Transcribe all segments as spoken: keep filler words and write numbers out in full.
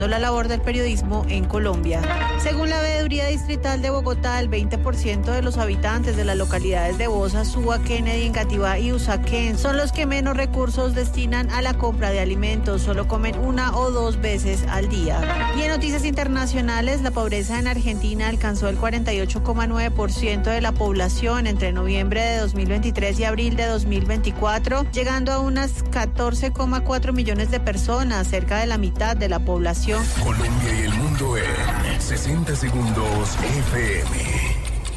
la labor del periodismo en Colombia. Según la Veeduría Distrital de Bogotá, el veinte por ciento de los habitantes de las localidades de Bosa, Suba, Kennedy, Engativá y Usaquén son los que menos recursos destinan a la compra de alimentos, solo comen una o dos veces al día. Y en noticias internacionales, la pobreza en Argentina alcanzó el cuarenta y ocho coma nueve por ciento de la población entre noviembre de dos mil veintitrés y abril de dos mil veinticuatro, llegando a unas catorce coma cuatro millones de personas, cerca de la mitad de la población. Colombia y el mundo en sesenta segundos F M.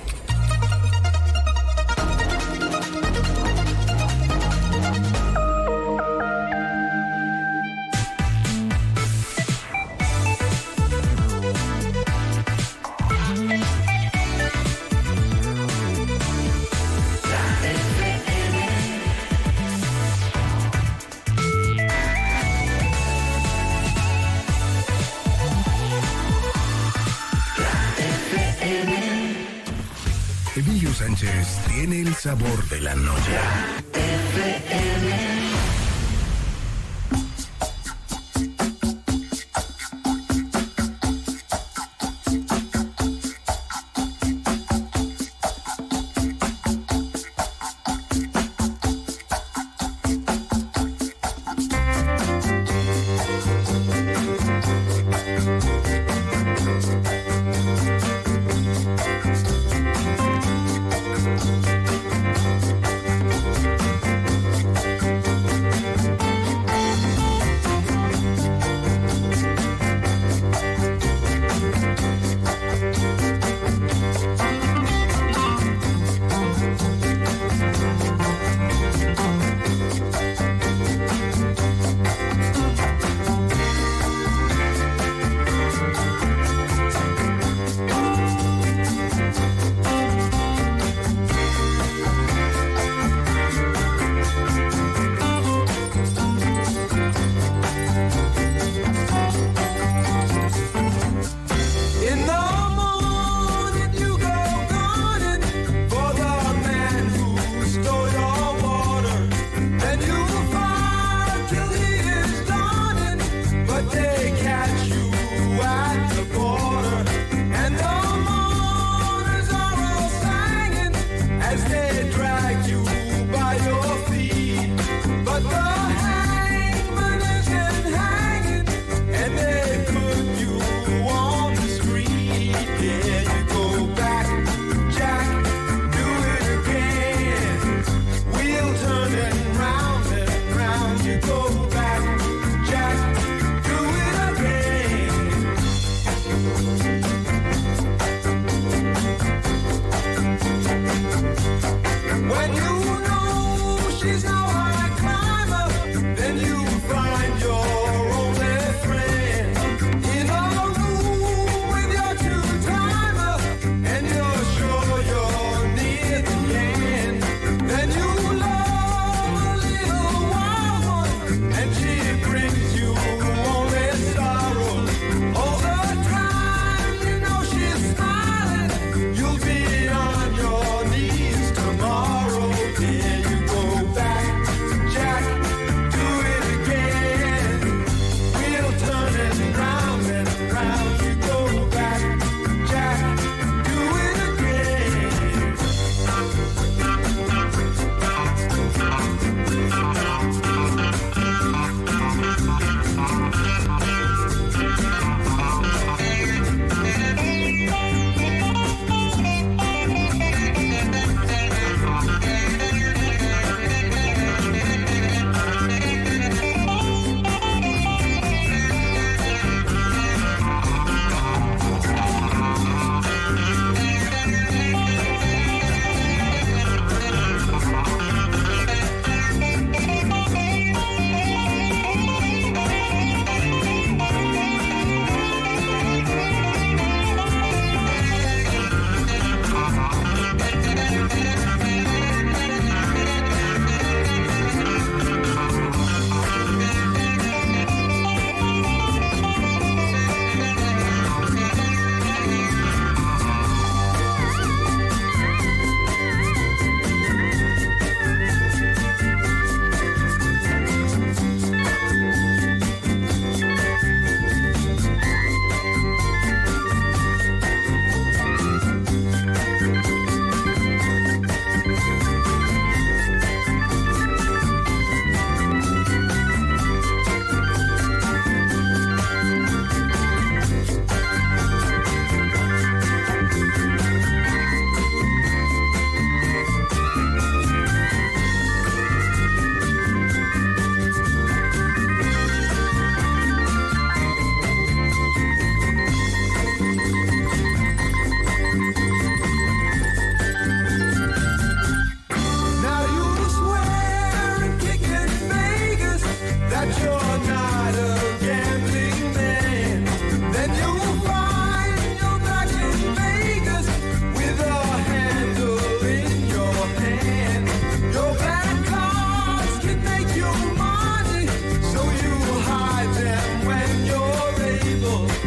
Emilio Sánchez tiene el sabor de la noche. F M.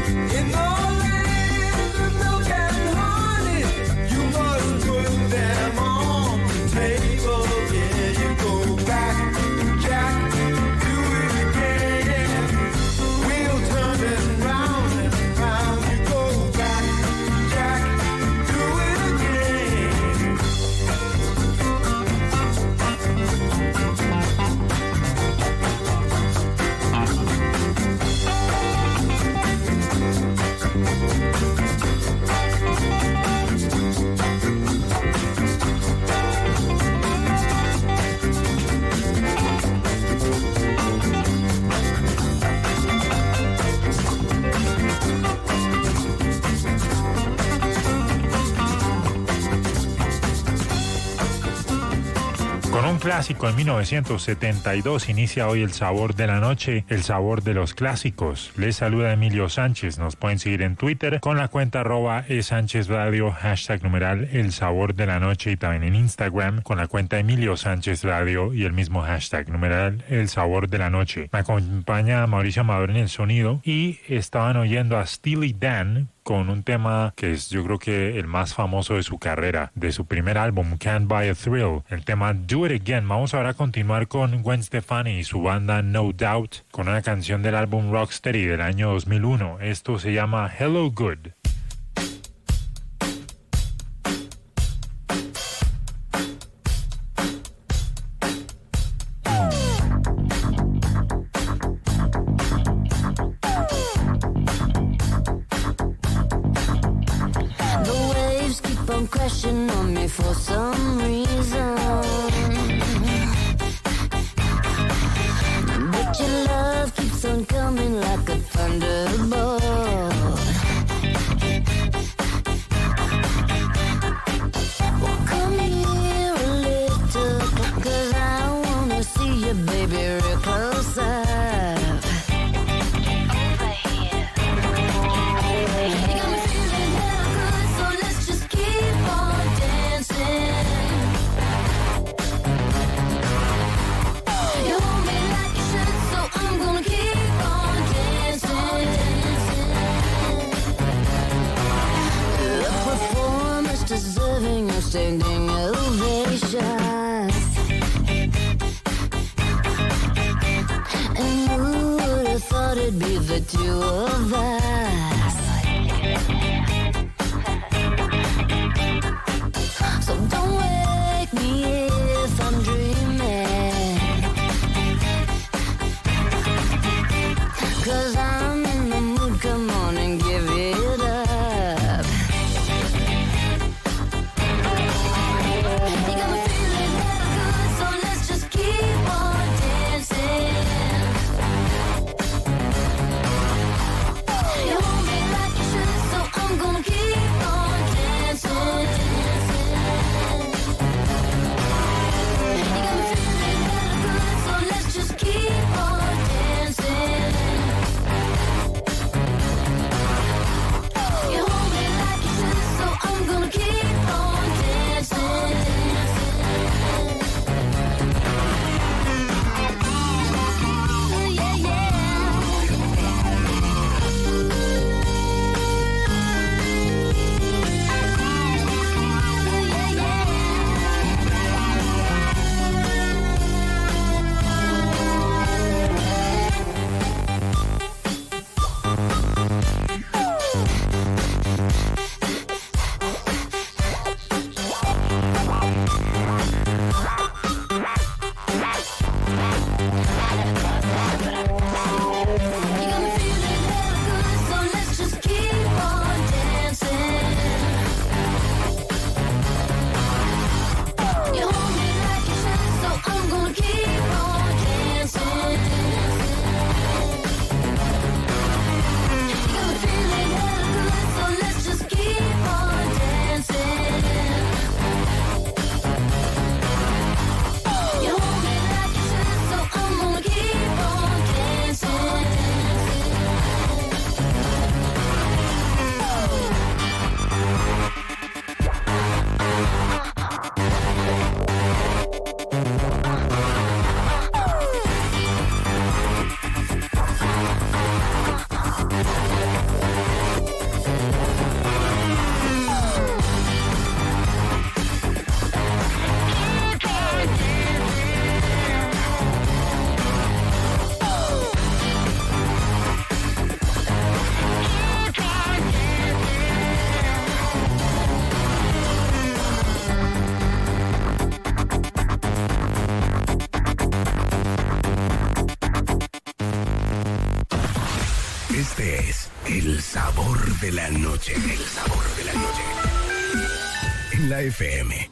Clásico en mil novecientos setenta y dos inicia hoy el sabor de la noche, el sabor de los clásicos. Les saluda Emilio Sánchez. Nos pueden seguir en Twitter con la cuenta arroba e Sánchez Radio, hashtag numeral el sabor de la noche, y también en Instagram con la cuenta Emilio Sánchez Radio y el mismo hashtag numeral el sabor de la noche. Me acompaña Mauricio Amador en el sonido y estaban oyendo a Steely Dan con un tema que es, yo creo que el más famoso de su carrera, de su primer álbum, Can't Buy a Thrill, el tema Do It Again. Vamos ahora a continuar con Gwen Stefani y su banda No Doubt, con una canción del álbum Rocksteady del año dos mil uno. Esto se llama Hello Good. Crashing on me for some reason, but your love keeps on coming like a thunderbolt. Well, come here a little, 'cause I wanna see you, baby, real close up. Standing ovation, and who would have thought it'd be the two of us? So don't wake me if I'm dreaming, 'cause I'm in the mood, come on and give it up. es el sabor de la noche. El sabor de la noche. En la F M.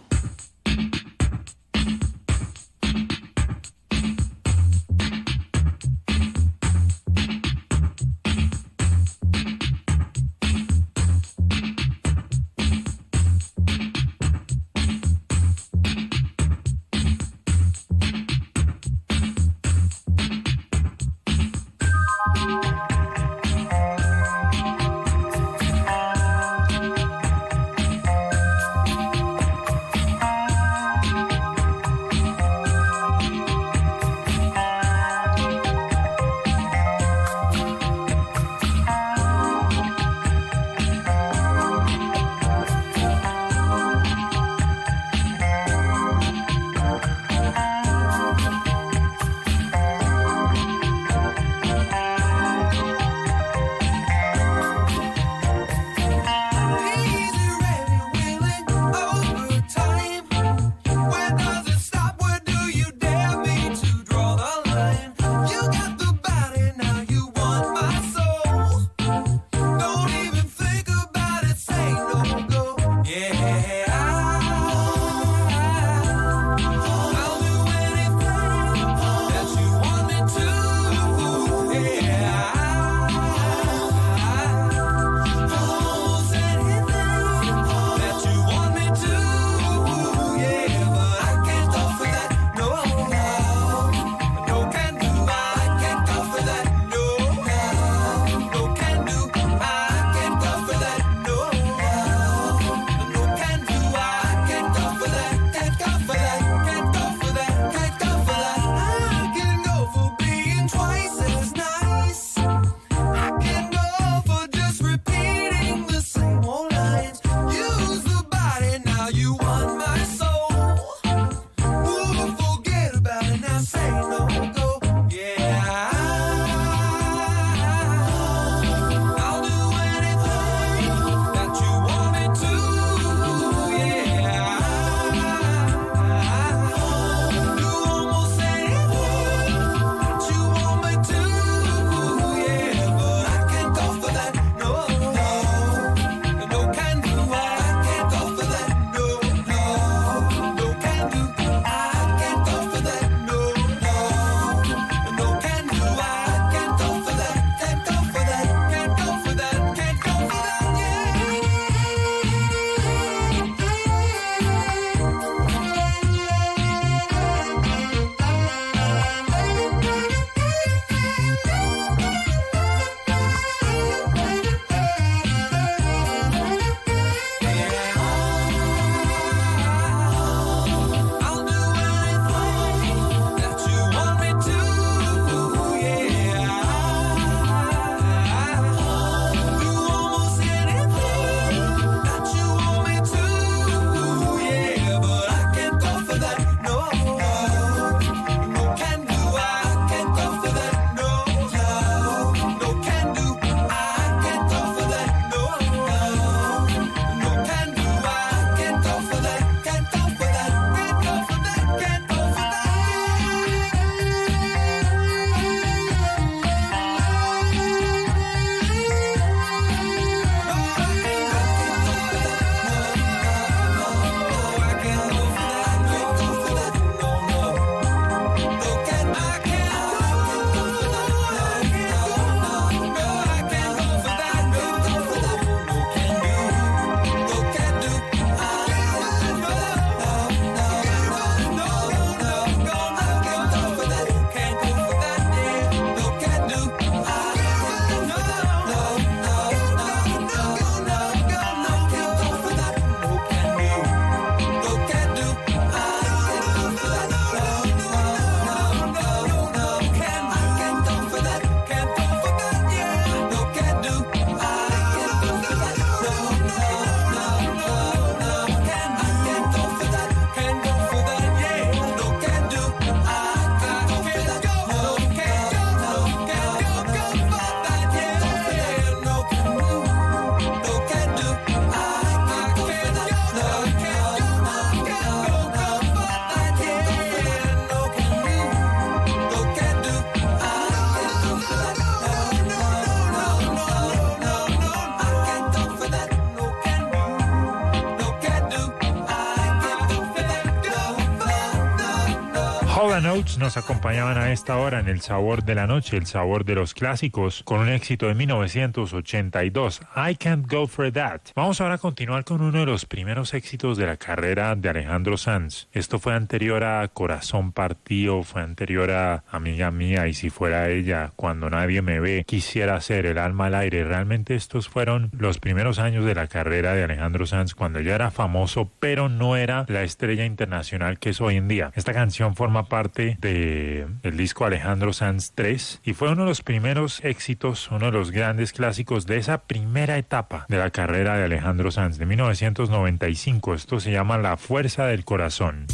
and Oates nos acompañaban a esta hora en El Sabor de la Noche, el sabor de los clásicos, con un éxito de mil novecientos ochenta y dos, I Can't Go For That. Vamos ahora a continuar con uno de los primeros éxitos de la carrera de Alejandro Sanz. Esto fue anterior a Corazón Partido, fue anterior a Amiga Mía y Si Fuera Ella, Cuando Nadie Me Ve, Quisiera Ser, El Alma al Aire. Realmente estos fueron los primeros años de la carrera de Alejandro Sanz, cuando ya era famoso, pero no era la estrella internacional que es hoy en día. Esta canción forma parte de el disco Alejandro Sanz tres y fue uno de los primeros éxitos, uno de los grandes clásicos de esa primera etapa de la carrera de Alejandro Sanz de mil novecientos noventa y cinco. Esto se llama La Fuerza del Corazón.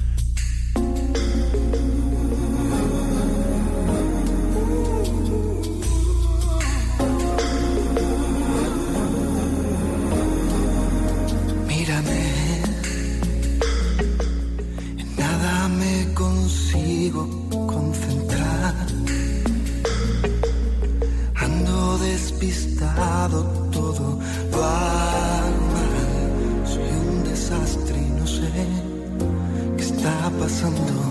Concentrar, ando despistado, todo va mal, soy un desastre y no sé qué está pasando.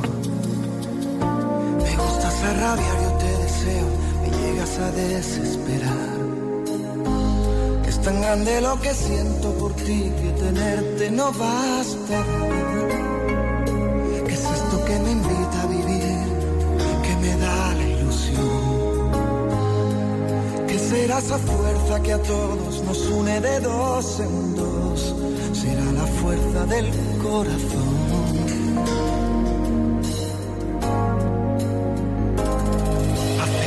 Me gustas a rabiar, yo te deseo, me llegas a desesperar. Es tan grande lo que siento por ti que tenerte no basta. ¿Qué es esto que me invita a vivir, que me da la ilusión? ¿Qué será esa fuerza que a todos nos une de dos en dos? Será la fuerza del corazón. Hace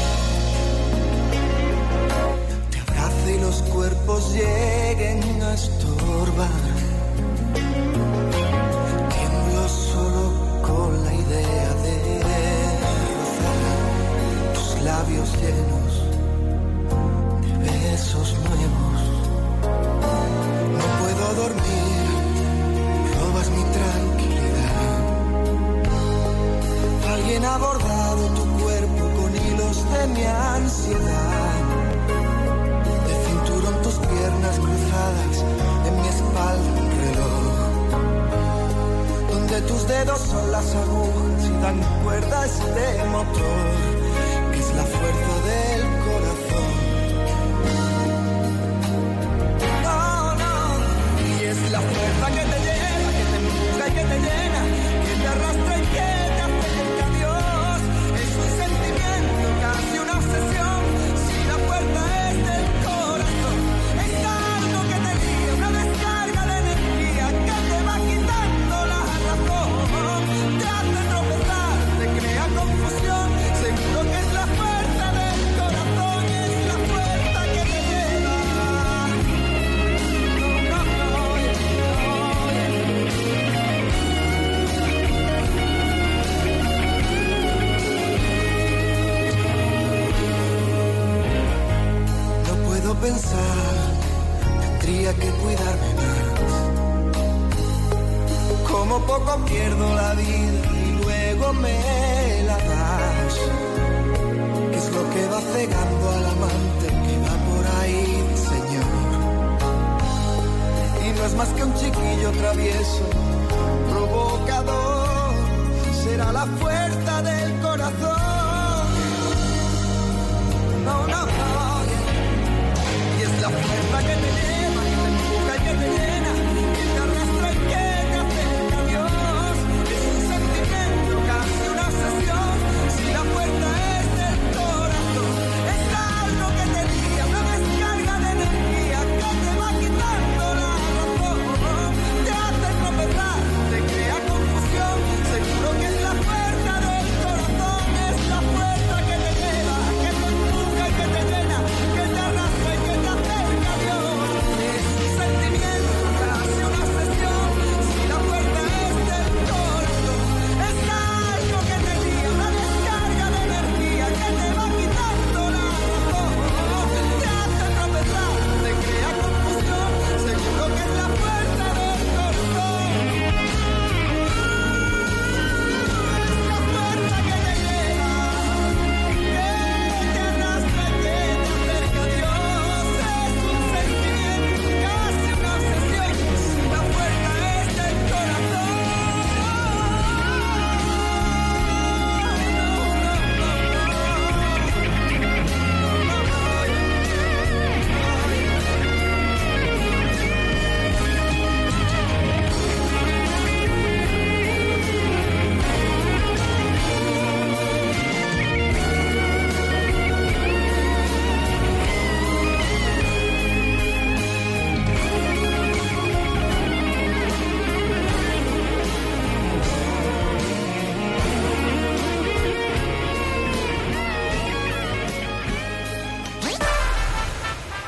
que te abrace y los cuerpos lleguen a estorbar. Solo con la idea de rozar tus labios llenos de besos nuevos. No puedo dormir, robas mi tranquilidad. Alguien ha bordado tu cuerpo con hilos de mi ansiedad. De cinturón tus piernas cruzadas, en mi espalda un reloj. De tus dedos son las agujas y dan cuerda a este motor, que es la fuerza del corazón. No, no, y es la fuerza que te lleva, que te empuja y que te llena, que te arrastra y que te acerca a Dios. Es un sentimiento, casi una obsesión, si la fuerza es del corazón. Es algo que te guía, una descarga de energía que te va quitando la te hace tropezar, te crea confusión. Seguro que es la fuerza del corazón, es la fuerza que te lleva. No, no, no, no puedo pensar, tendría que cuidarme más. Como poco pierdo la vida y luego me la das. ¿Qué es lo que va cegando al amante que va por ahí, Señor? Y no es más que un chiquillo travieso, provocador. Será la fuerza del corazón. No, no, no. Y es la fuerza que te lleva, que te empuja y que te llena, que te arrastra y que casi una obsesión, si la fuerza es del corazón. Es algo que te guía, una descarga de energía que te va quitando la razón. Te hace tropezar, te crea confusión. Seguro que es la fuerza del corazón.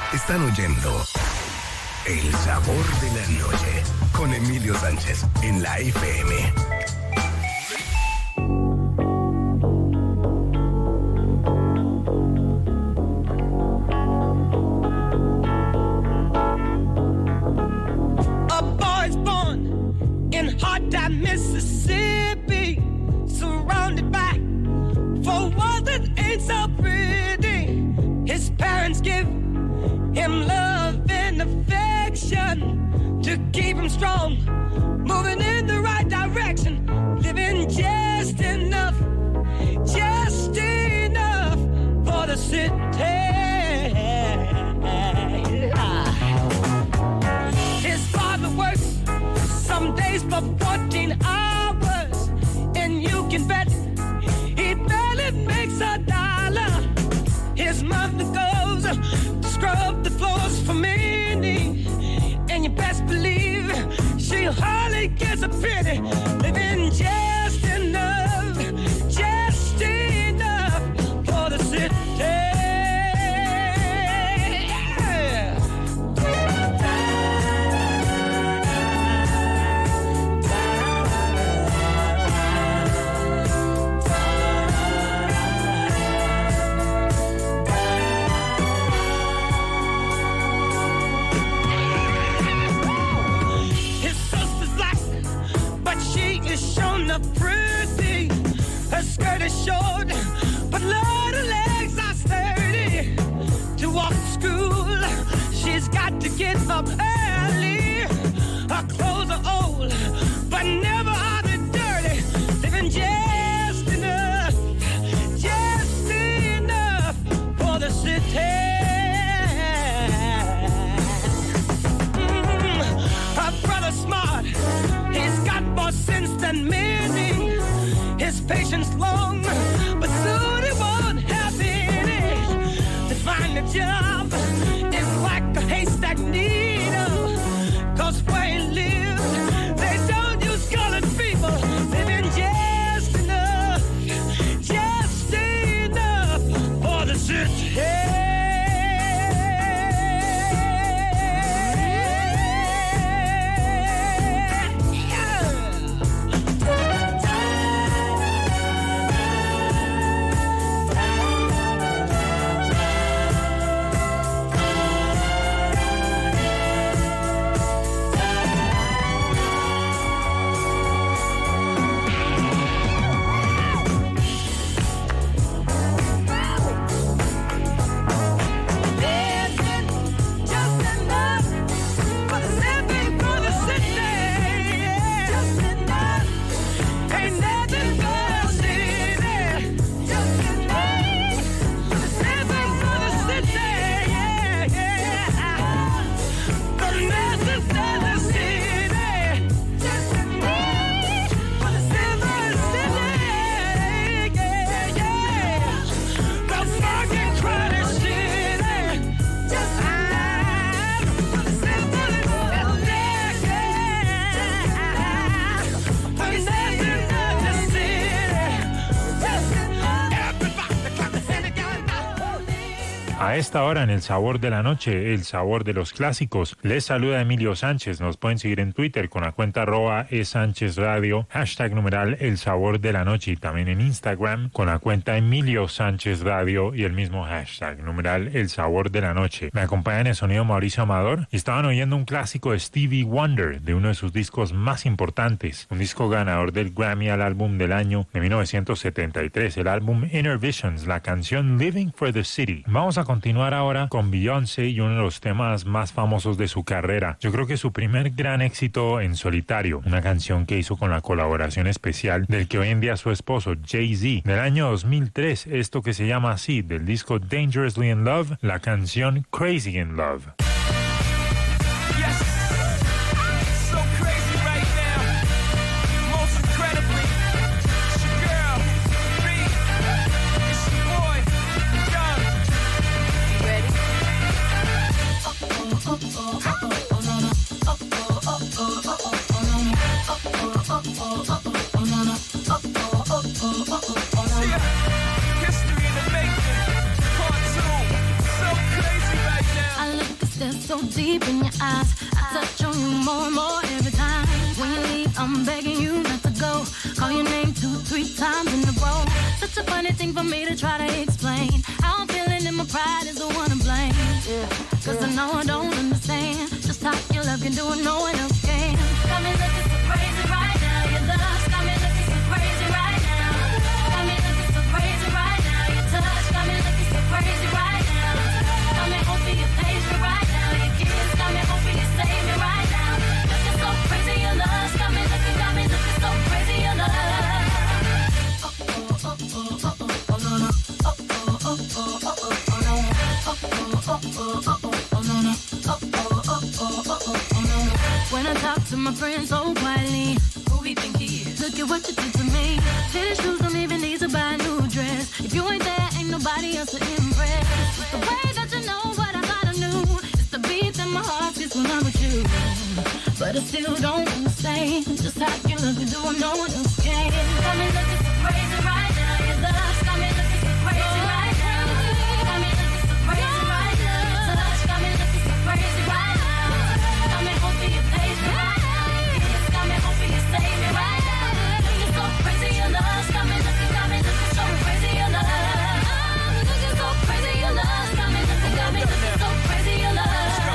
Están oyendo El Sabor de la Noche con Emilio Sánchez en la F M. A boy's born in hot time, Mississippi, surrounded by four walls that ain't so pretty. His parents give him love and affection to keep him strong, moving in the right direction, living just enough, just enough for the city. His father works some days for fourteen hours, and you can bet he barely makes a dollar. His mother goes to scrub the floors for many, and you best believe she hardly gets a penny, living just enough, just enough for the city. Pretty, her skirt is short, but Lord, her legs are sturdy. To walk to school, she's got to get up early. Her clothes are old, but never are they dirty. Living just enough, just enough for the city. Mm, her brother's smart, he's got more sense than me. His patience long, but soon he won't have any. To find a job is like a haystack needle, 'cause where he lives, they don't use colored people. Living just enough, just enough for the city. A esta hora en El Sabor de la Noche, el sabor de los clásicos, les saluda Emilio Sánchez. Nos pueden seguir en Twitter con la cuenta arroba e Sánchez Radio, hashtag numeral El Sabor de la Noche, y también en Instagram con la cuenta Emilio Sánchez Radio y el mismo hashtag numeral El Sabor de la Noche. Me acompaña en el sonido Mauricio Amador y estaban oyendo un clásico de Stevie Wonder, de uno de sus discos más importantes, un disco ganador del Grammy al álbum del año de mil novecientos setenta y tres, el álbum Inner Visions, la canción Living for the City. Vamos a continuar ahora con Beyoncé y uno de los temas más famosos de su carrera. Yo creo que su primer gran éxito en solitario, una canción que hizo con la colaboración especial del que hoy en día es su esposo, Jay-Z. Del año dos mil tres, esto que se llama así, del disco Dangerously in Love, la canción Crazy in Love. I love stare so deep in your eyes. I touch on you more and more every time. When you leave, I'm begging you not to go. Call your name two, three times in a row. Such a funny thing for me to try to explain. How I'm feeling and my pride is the one to blame. Yeah. Cause I know I don't understand just how your love can do what no one else can. Got me looking so crazy right now. Your love got me looking so crazy right now. Got me looking so crazy right now. Your touch got me looking so crazy right now. Got me hoping you page me right now. Your kiss got me hoping you save me right now. Looking so crazy, your love got me looking, got me looking so crazy, your love. Oh oh oh oh oh oh no no. Oh oh oh oh oh oh no. Oh oh oh oh oh oh no no. Oh oh oh oh oh oh no no. When I talk to my friends so quietly, who we think he is? Look at what you did to me. Fitted shoes don't even need to buy a new dress. If you ain't there, ain't nobody else to impress. It's the way that you know what I thought I knew. It's the beat that my heart gets when I'm with you. But I still don't understand just how you look and do what no one else can. Got me looking so crazy right now. Your love got me looking so crazy right now. Got me looking so crazy right now. Your touch got me looking so crazy right now. Got me hoping you page me right now. Your kiss got me hoping you save me right now. Looking so crazy, your love got me looking, got me looking so crazy, your love. Looking so crazy, your love got me looking, got me looking so crazy, your love.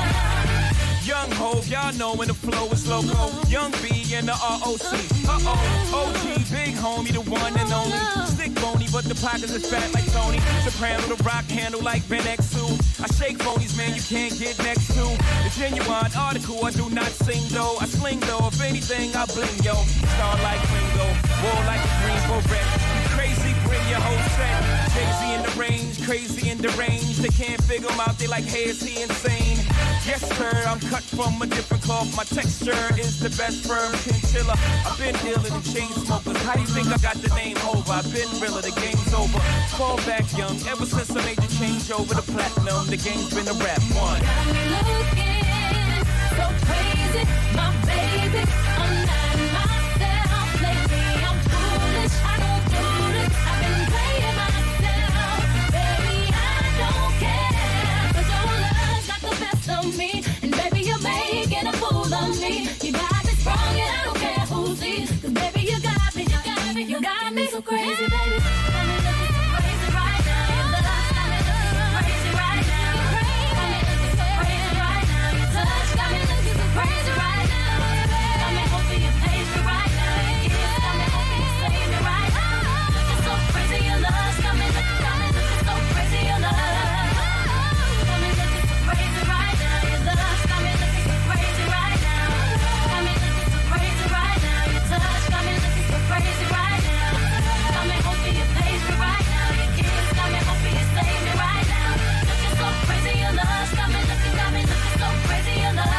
Young Hov, y'all know when the flow is loco. Young B and the R O C. Uh-oh, O G, big homie, the one and only. Stick bony, but the pockets is fat like Tony. Soprano, the rock handle like Ben X two. I shake phonies, man, you can't get next to. The genuine article, I do not sing though. I sling though, if anything, I bling, yo. Star like Ringo, war like a green beret. Crazy, bring your whole set. Jay-Z in the range, crazy in the range. They can't figure him out, they like, hey, is he insane? Yes, sir, I'm cut from a different cloth. My texture is the best firm chinchilla. I've been dealing in chain smokers. How do you think I got the name over? I've been realer, the game's over. Fall back young, ever since I made the change over the platinum, the game's been a rap one. Got me looking so crazy, my baby. I'm not myself lately. I'm foolish, I don't do this. I've been playing myself, baby. I don't care, 'cause your love got the best of me, and baby you're making a fool of me. You got me sprung, and I don't care who sees, 'cause baby you got me, you got me, you got me so crazy, baby. Got me looking so crazy right now. Your love got me looking so crazy right now. Got me looking so crazy right now. Your touch got me looking so crazy right now. Got me hoping you page me right now. Your kiss got me hoping you save me right now. Looking so crazy, your love got me looking, got me looking so crazy, your love. Got me looking so crazy right now. Your love got me looking so crazy right now. Got me looking so crazy right now. Your touch got me looking so crazy right now. Got me hoping you page me right now. Your kiss got me hoping you save me right now. Looking so crazy, your love got me looking, got me looking so crazy, your love.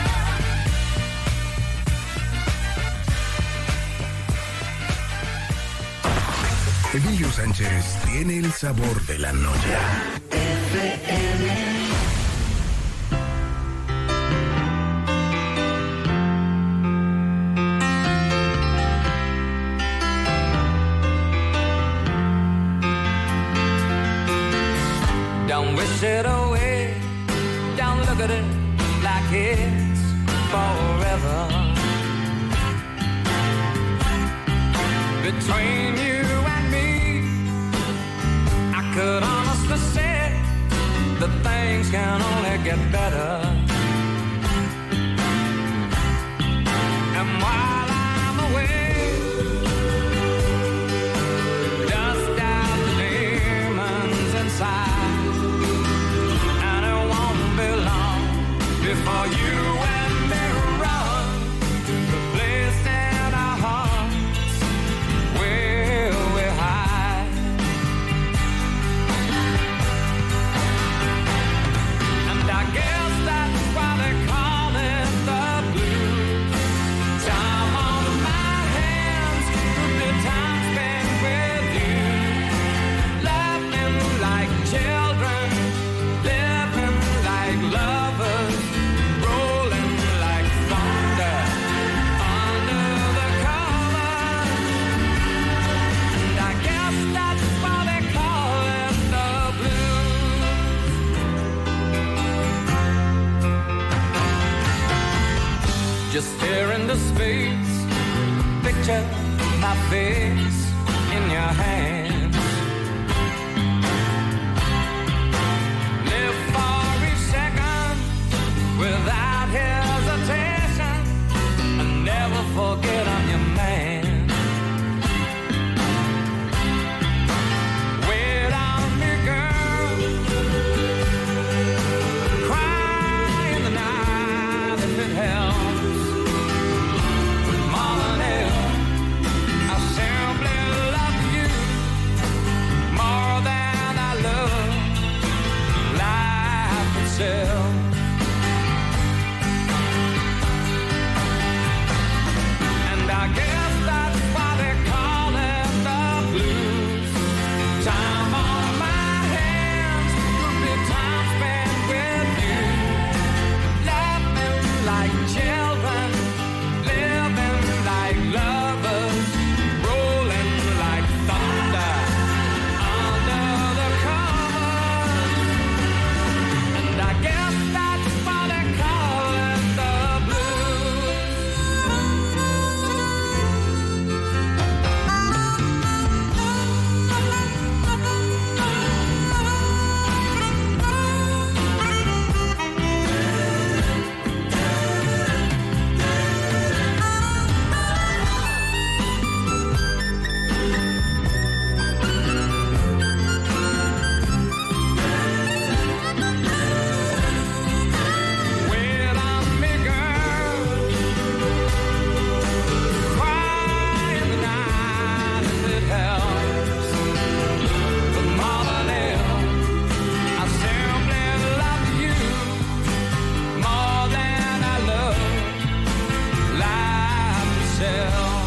Emilio Sánchez tiene el sabor de la noche. Don't wish it away. Don't look at it like it's forever. Between you and me, I could honestly say that things can only get better. And while I'm away, dust out the demons inside, and it won't be long before you and me run to the place in our hearts where we hide. And I guess that's why they call it the blues. Time the space, picture my face in your hands. Live for each second without hesitation, and never forget I'm your man. Wait on me, girl, cry in the night if it helps. More than ever, I simply love you, more than I love life itself. And I guess that's why they call it the blues. Time on my hands could be time spent with you, laughing like children, living like lovers, rolling like thunder under the covers. And I guess that's why they call it the blues. Wait on me, girl, cry in the night if it helps. But more than ever, I simply love you, more than I love life itself.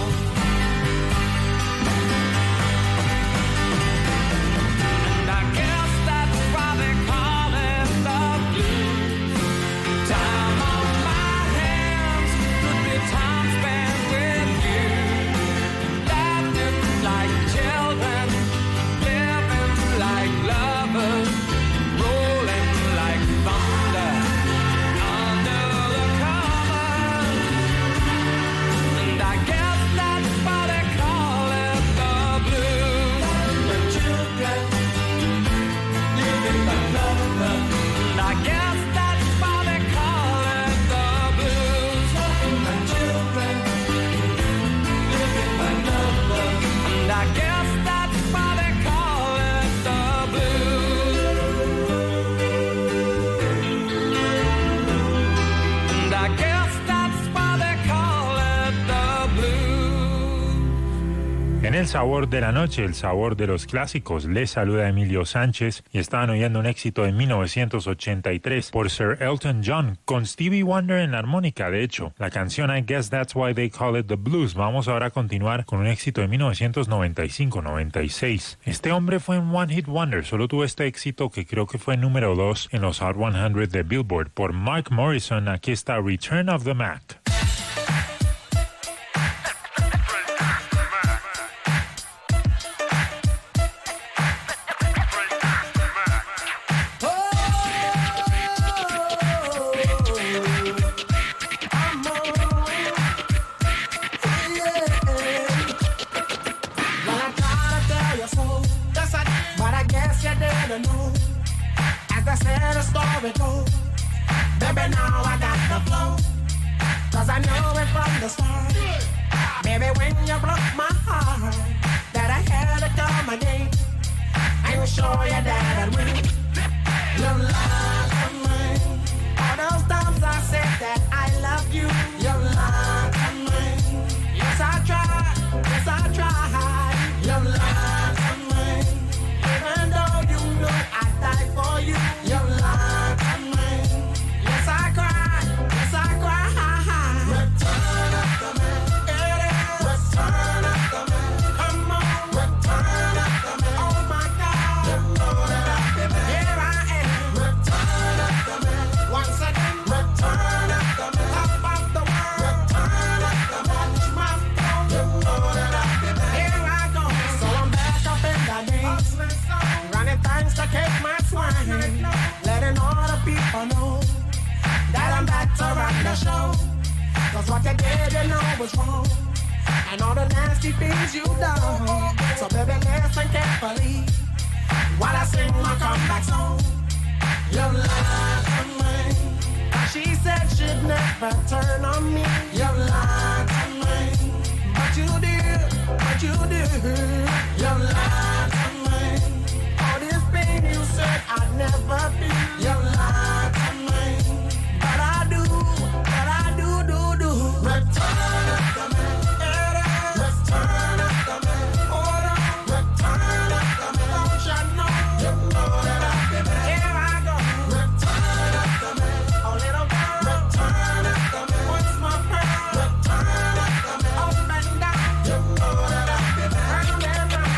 And I guess that's why they call it the blues. Time on my hands could be time spent with you, laughing like children, living like lovers, rolling like thunder under the covers. And I guess that's why they call it the blues. The children living like lovers. And I guess that's why they call it the blues. The children living like lovers. And I guess that's why they call it the blues. And I guess that's why they call it the blues. En el sabor de la noche, el sabor de los clásicos, les saluda Emilio Sánchez y estaban oyendo un éxito de mil novecientos ochenta y tres por Sir Elton John con Stevie Wonder en la armónica. De hecho, la canción I Guess That's Why They Call It The Blues. Vamos ahora a continuar con un éxito de mil novecientos noventa y cinco noventa y seis. Este hombre fue un One Hit Wonder, solo tuvo este éxito que creo que fue número dos en los Hot cien de Billboard por Mark Morrison. Aquí está Return of the Mac. Well, I tried to tell you so, yes I did, but I guess you didn't know. As I said, the story goes, baby, now I got the flow, 'cause I knew it from the start. Baby, when you broke my heart, that I had to come again, I'm sure you that I'd win. You lied to me, all those times I said that I love you, you lied to me. Yes, I tried, yes, I tried. You lied to me, even though you know I'd die for you. You lied to me. Yes, I cried, yes, I cried. Return of the man, it is. Return of the man, come on. Return of the man, oh my God. You know that I've been here I am. Return Cause what you did, you know was wrong. And all the nasty things you done. So baby, listen carefully while I sing my comeback song. You lied to me. She said she'd never turn on me. You lied to me. But you did, but you did. You lied to me. All this pain you said I'd never feel. You lied to me. But I do, but I do, do, do. Return it to me. Return it to me. Hold on. Return it to me. Don't you know? You know that I did it. Here I go. Return it to me. Oh, little girl. Return it to me. What's my prayer? Return it to me. Up and down. You know that I did it. Round and round.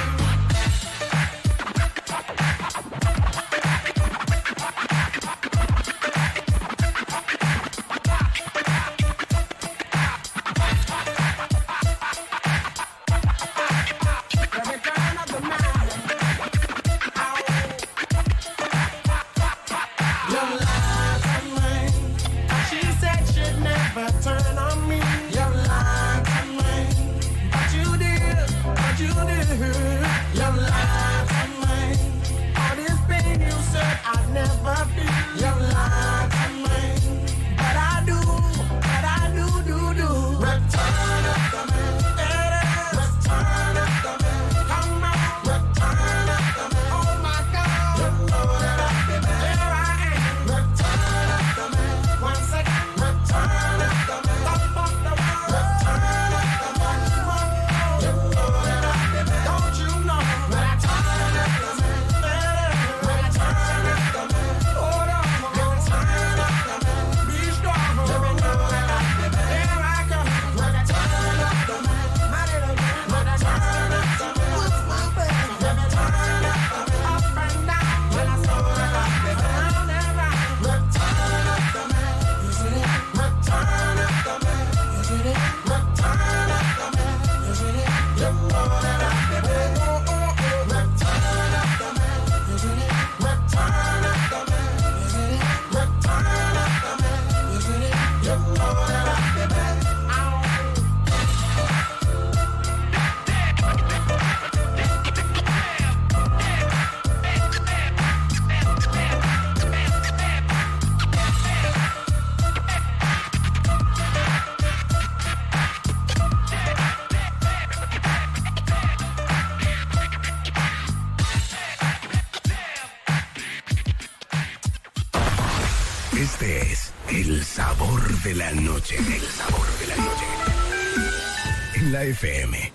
Este es el sabor de la noche. El sabor de la noche. En la F M.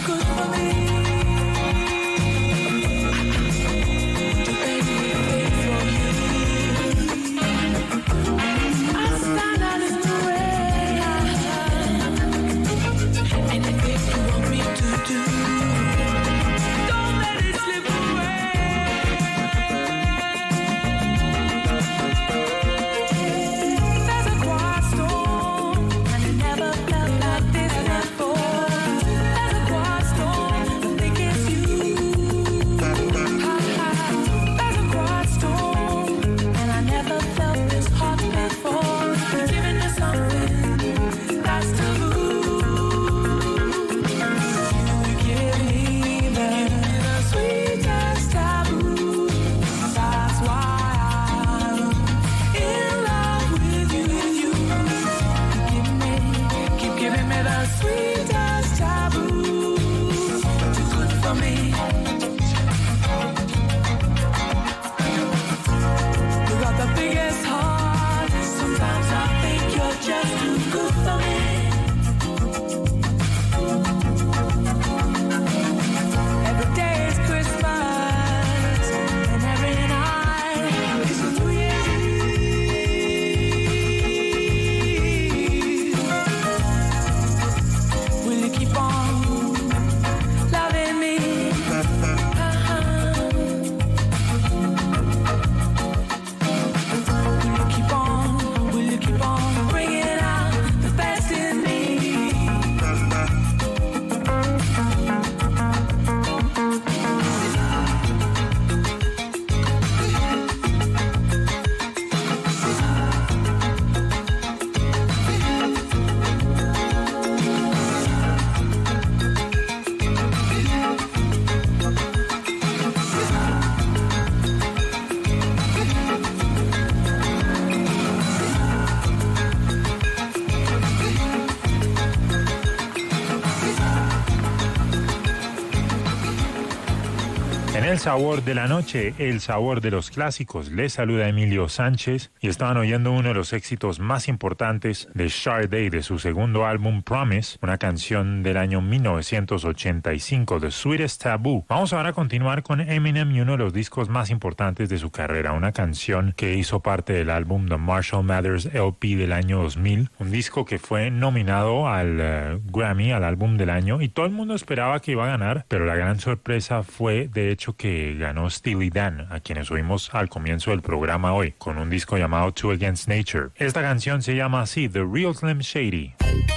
good for me. To beg me to wait for you. I stand out in the rain. Anything you want me to do. Don't let it slip away. There's a quiet storm, and I never felt like this before. There's a quiet storm, I think it's you. Ha, ha. There's a quiet storm, and I never felt this hot before. You're giving me something that's taboo. You give me the sweetest taboo. That's why I'm in love with you. You give me, keep giving me the sweetest taboo. Too good for me. You got the biggest heart. Sometimes I think you're just too good for me. Every day is Christmas, and every night is New Year's Eve. Will you keep on loving me? Uh-huh. Will you keep on, will you keep on bringing out the best in me? En el sabor de la noche, el sabor de los clásicos, les saluda Emilio Sánchez y estaban oyendo uno de los éxitos más importantes de Sade de su segundo álbum Promise, una canción del año mil novecientos ochenta y cinco, The Sweetest Taboo. Vamos ahora a continuar con Eminem y uno de los discos más importantes de su carrera, una canción que hizo parte del álbum The Marshall Mathers L P del año dos mil, un disco que fue nominado al uh, Grammy, al álbum del año, y todo el mundo esperaba que iba a ganar, pero la gran sorpresa fue de hecho que ganó Steely Dan, a quienes oímos al comienzo del programa hoy, con un disco llamado Two Against Nature. Esta canción se llama así, The Real Slim Shady.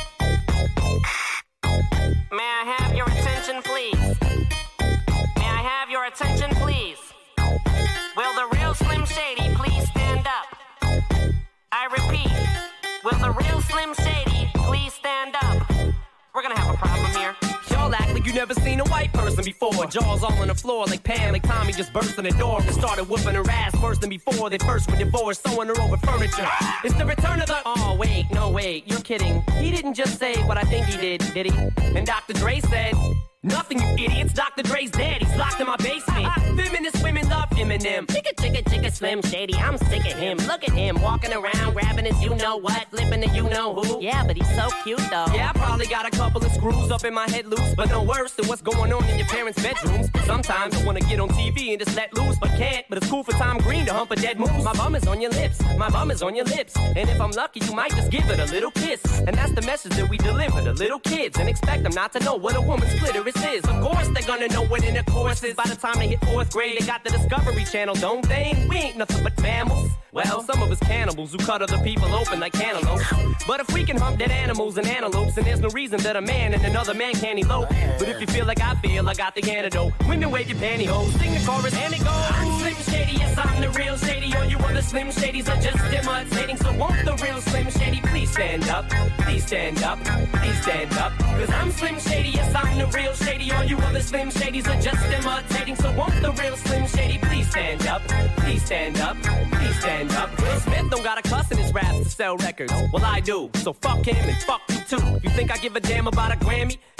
May I have your attention, please? May I have your attention, please? Will the real Slim Shady please stand up? I repeat, will the real Slim Shady please stand up? We're gonna have a problem here. Y'all act like you never seen a white person before. Jaws all on the floor like Pam, like Tommy just burst in the door and started whooping her ass worse than before. They first were divorced, sewing her over furniture. It's the return of the... Oh, wait, no, wait, you're kidding. He didn't just say what I think he did, did he? And Doctor Dre said... Nothing, you idiots. Doctor Dre's dead. He's locked in my basement. Feminist women love Eminem. Chicka, chicka, chicka, Slim Shady. I'm sick of him. Look at him walking around, grabbing his you-know-what, flipping the you-know-who. Yeah, but he's so cute, though. Yeah, I probably got a couple of screws up in my head loose, but no worse than what's going on in your parents' bedrooms. Sometimes I wanna get on T V and just let loose, but can't. But it's cool for Tom Green to hump a dead moose. My bum is on your lips. My bum is on your lips. And if I'm lucky, you might just give it a little kiss. And that's the message that we deliver to little kids and expect them not to know what a woman's clitoris is. Of course, they're gonna know what intercourse is. By the time they hit fourth grade, they got the Discovery Channel, don't they? We ain't nothing but mammals. Well, some of us cannibals who cut other people open like cantaloupes. But if we can hump dead animals and antelopes, then there's no reason that a man and another man can't elope. But if you feel like I feel, I got the antidote. Women wave your pantyhose, sing the chorus, and it goes. I'm Slim Shady, yes, I'm the real Shady. All you other Slim Shadys are just imitating. So won't the real Slim Shady please stand up? Please stand up, please stand up. Cause I'm Slim Shady, yes, I'm the real Shady. All you other Slim Shadys are just imitating. So won't the real Slim Shady please stand up? Please stand up, please stand up. Will Smith don't got a cuss in his raps to sell records. Well, I do, so fuck him and fuck you too. You think I give a damn about a Grammy?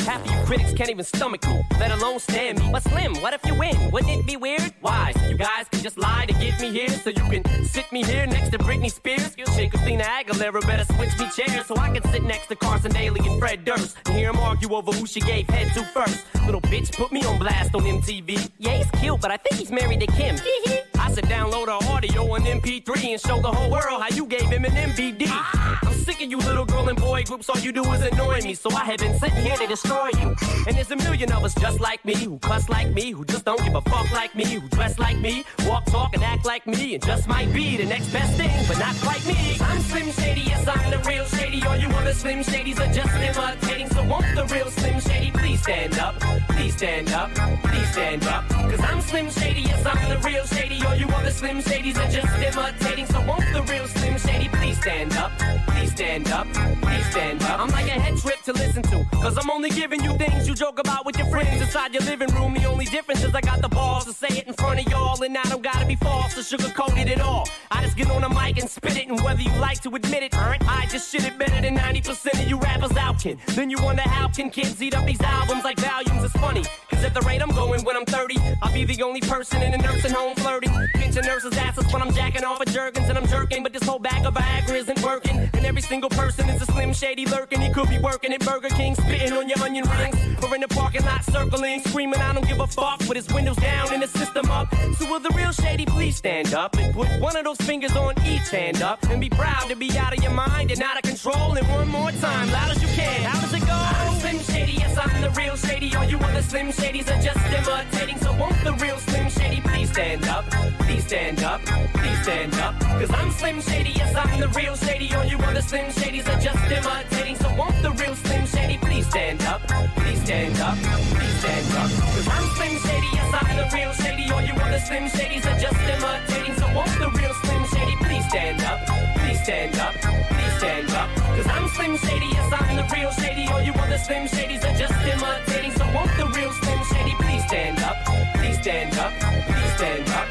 Half of you critics can't even stomach me, let alone stand me. But Slim, what if you win? Wouldn't it be weird? Why? So you guys can just lie to get me here, so you can sit me here next to Britney Spears. Shit, Christina Aguilera better switch me chairs so I can sit next to Carson Daly and Fred Durst and hear them argue over who she gave head to first. Little bitch put me on blast on M T V. Yeah, he's cute, but I think he's married to Kim. I said download our audio on M P three and show the whole world how you gave him an M V D. I'm sick of you little girl and boy groups, all you do is annoy me, so I have been sitting here to destroy you. And there's a million of us just like me, who cuss like me, who just don't give a fuck like me, who dress like me, walk, talk, and act like me, and just might be the next best thing, but not quite me. I'm Slim Shady, yes, I'm the real Shady. All you other Slim Shadys are just imitating, so won't the real Slim Shady please stand up, please stand up, please stand up. Cause I'm Slim Shady, yes, I'm the real Shady. All you other Slim Shadys are just imitating, so won't the real Slim Shady please stand up, please stand up, please stand up. I'm like a head trip to listen to, cause I'm only giving you things you joke about with your friends inside your living room. The only difference is I got the balls to say it in front of y'all, and I don't gotta be false or sugarcoat it at all. I just get on a mic and spit it, and whether you like to admit it, I just shit it better than ninety percent of you rappers out, kid. Then you wonder how can kids eat up these albums like volumes. It's funny, cause at the rate I'm going when I'm thirty, I'll be the only person in a nursing home flirting, pinching nurses' asses when I'm jacking off of Jergens and I'm jerking, but this whole bag of Viagra isn't working, and every single person is a Slim Shady lurking. He could be working at Burger King, spitting on your onion rings, or in the parking lot circling, screaming I don't give a fuck, with his windows down and his system up. So will the real Shady please stand up and put one of those fingers on each hand up, and be proud to be out of your mind and out of control. And one more time, loud as you can, how does it go? I'm Slim Shady, yes, I'm the real Shady. All you other Slim Shadys are just imitating, so won't the real Slim Shady please stand up, please stand up, please stand up. Cause I'm Slim Shady, yes, I'm the real Shady. All you other Slim Shadys are just imitating, so won't the real Slim Shady please stand up, please stand up, please stand up. Cause I'm Slim Shady, yes, I'm the real Shady. All you other Slim Shadys are just imitating, so won't the real Slim Shady please stand up, please stand up, please stand up. Cause I'm Slim Shady, yes, I'm the real Shady. All you other Slim Shadys are just imitating, so won't the real Slim Shady please stand up, please stand up, please stand up.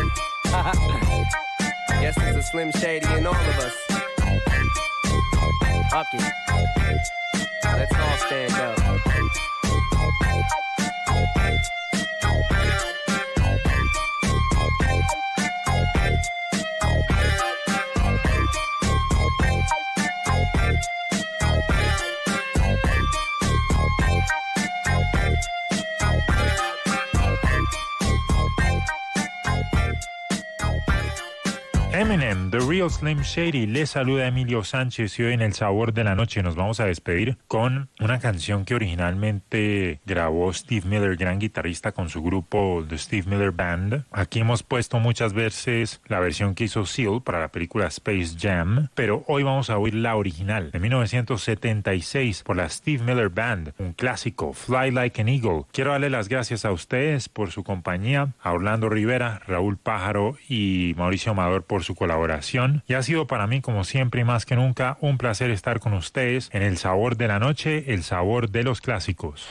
Yes, there's a Slim Shady in all of us. Fuck it. Let's all stand up. Eminem, The Real Slim Shady, les saluda Emilio Sánchez y hoy en El Sabor de la Noche nos vamos a despedir con una canción que originalmente grabó Steve Miller, gran guitarrista, con su grupo The Steve Miller Band. Aquí hemos puesto muchas veces la versión que hizo Seal para la película Space Jam, pero hoy vamos a oír la original de mil novecientos setenta y seis por la Steve Miller Band, un clásico, Fly Like an Eagle. Quiero darle las gracias a ustedes por su compañía, a Orlando Rivera, Raúl Pájaro y Mauricio Amador por su colaboración, y ha sido para mí, como siempre y más que nunca, un placer estar con ustedes en El Sabor de la Noche, el sabor de los clásicos.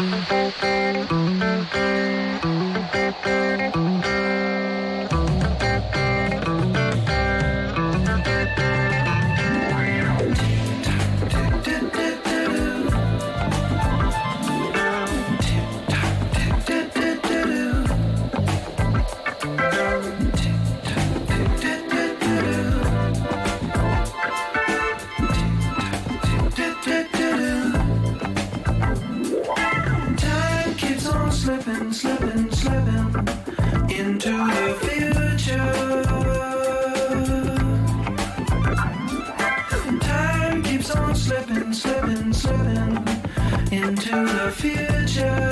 Slipping, slipping, slipping into the future. Time keeps on slipping, slipping, slipping into the future.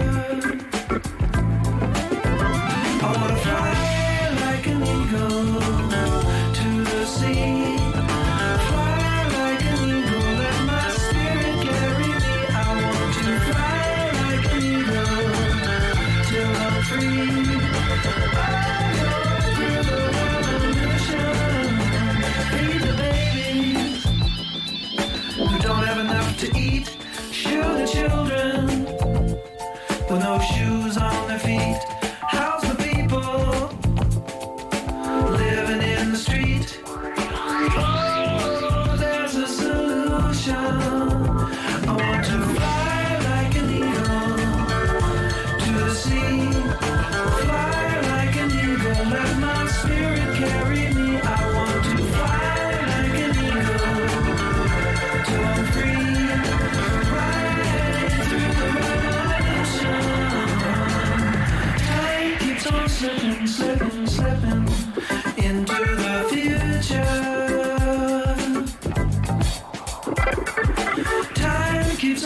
I wanna fly like an eagle to the sea. Fly like an eagle, let my spirit carry me. I want to fly like an eagle till I'm free. I go through the revolution, feed the babies who don't have enough to eat. Show the children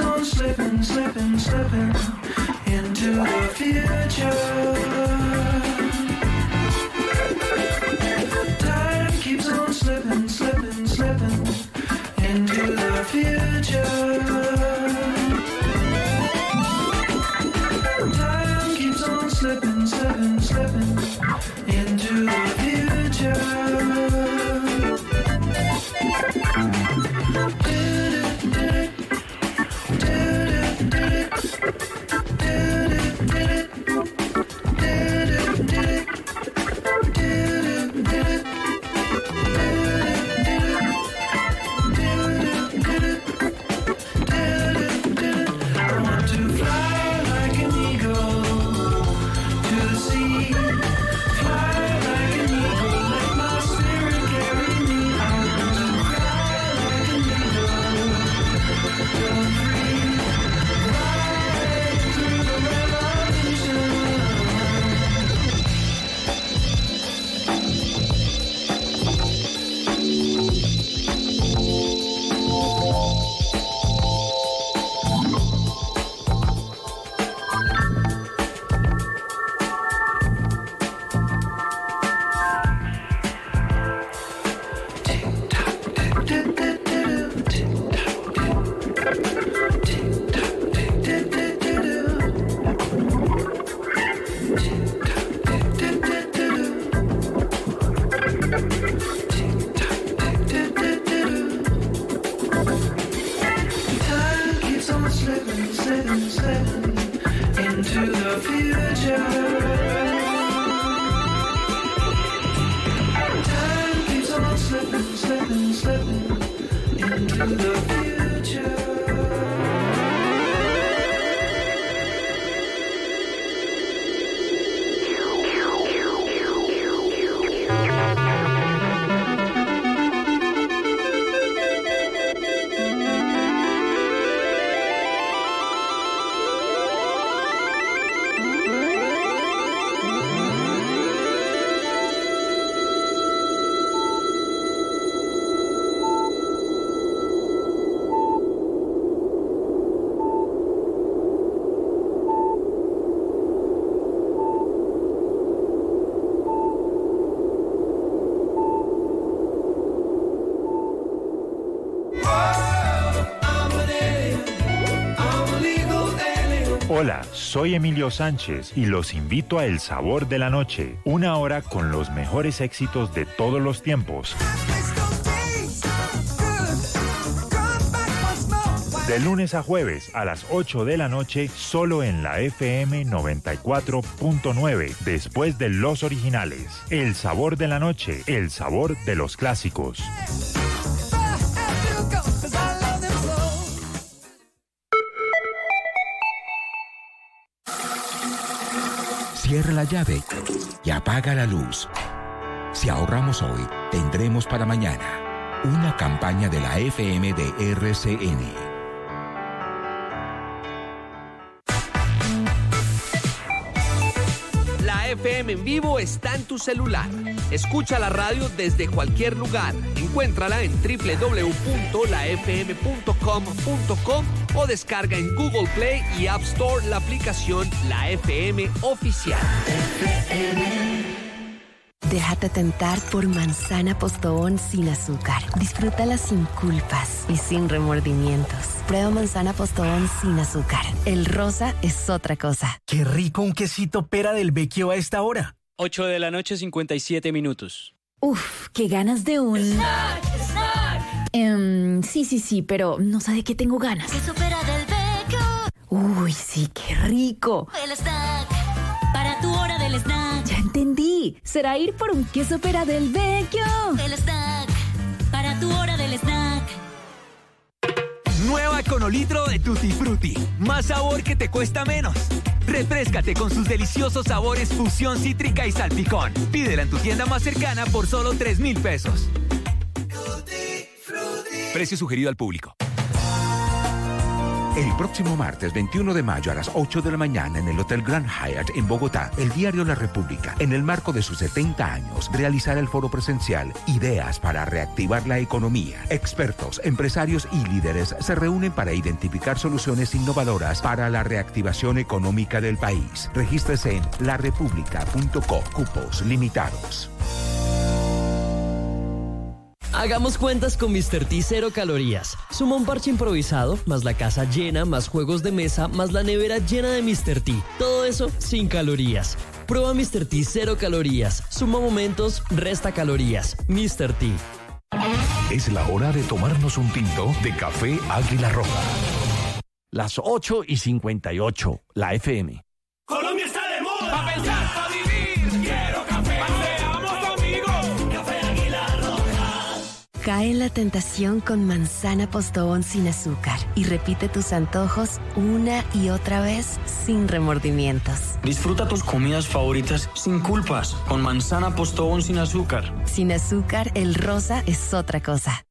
on slipping, slipping, slipping into the future. Time keeps on slipping, slipping, slipping into the future. Time keeps on slipping, slipping, slipping into the future. Hola, soy Emilio Sánchez y los invito a El Sabor de la Noche, una hora con los mejores éxitos de todos los tiempos. De lunes a jueves a las ocho de la noche, solo en la F M noventa y cuatro punto nueve, después de los originales. El Sabor de la Noche, el sabor de los clásicos. Cierra la llave y apaga la luz. Si ahorramos hoy, tendremos para mañana. Una campaña de la F M de R C N. La F M en vivo está en tu celular. Escucha la radio desde cualquier lugar. Encuéntrala en doble u doble u doble u punto la f m punto com punto com o descarga en Google Play y App Store la aplicación La F M Oficial. Déjate tentar por Manzana Postobón sin azúcar. Disfrútala sin culpas y sin remordimientos. Prueba Manzana Postobón sin azúcar. El rosa es otra cosa. Qué rico un quesito pera del Vecchio a esta hora. ocho de la noche, cincuenta y siete minutos. Uf, qué ganas de un... Snack, snack. Um, sí, sí, sí, pero no sé de qué tengo ganas. Queso pera del Vecchio. Uy, sí, qué rico. El snack, para tu hora del snack. Ya entendí, será ir por un queso pera del Vecchio. El snack, para tu hora del snack. Nueva Econolitro de Tutti Frutti. Más sabor que te cuesta menos. Refréscate con sus deliciosos sabores fusión cítrica y salpicón. Pídela en tu tienda más cercana por solo tres mil pesos. Precio sugerido al público. El próximo martes veintiuno de mayo a las ocho de la mañana en el Hotel Grand Hyatt en Bogotá, el diario La República, en el marco de sus setenta años, realizará el foro presencial Ideas para reactivar la economía. Expertos, empresarios y líderes se reúnen para identificar soluciones innovadoras para la reactivación económica del país. Regístrese en la república punto co. Cupos limitados. Hagamos cuentas con míster T cero calorías. Suma un parche improvisado, más la casa llena, más juegos de mesa, más la nevera llena de míster T. Todo eso sin calorías. Prueba míster T cero calorías. Suma momentos, resta calorías. míster T. Es la hora de tomarnos un tinto de café Águila Roja. Las ocho y cincuenta y ocho, la F M. Colombia está de moda. Pa' pensar, pa' vivir. Quiero café. Paseamos amigos. Café Águila Roja. Cae en la tentación con manzana postobón sin azúcar y repite tus antojos una y otra vez sin remordimientos. Disfruta tus comidas favoritas sin culpas con manzana postobón sin azúcar. Sin azúcar, el rosa es otra cosa.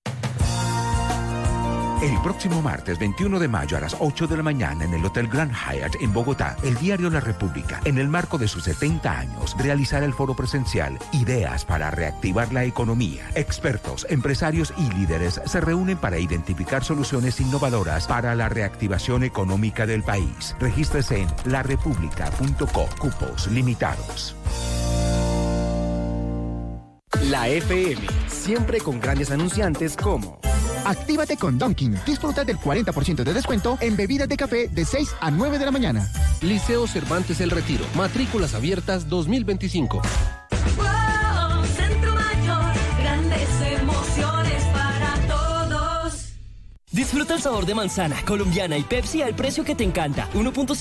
El próximo martes veintiuno de mayo a las ocho de la mañana en el Hotel Grand Hyatt en Bogotá, el diario La República, en el marco de sus setenta años, realizará el foro presencial Ideas para reactivar la economía. Expertos, empresarios y líderes se reúnen para identificar soluciones innovadoras para la reactivación económica del país. Regístrese en la república punto co. Cupos limitados. La F M, siempre con grandes anunciantes como... Actívate con Dunkin'. Disfruta del cuarenta por ciento de descuento en bebidas de café de seis a nueve de la mañana. Liceo Cervantes El Retiro. Matrículas abiertas dos mil veinticinco. Wow, Centro Mayor. Grandes emociones para todos. Disfruta el sabor de manzana, colombiana y Pepsi al precio que te encanta. uno punto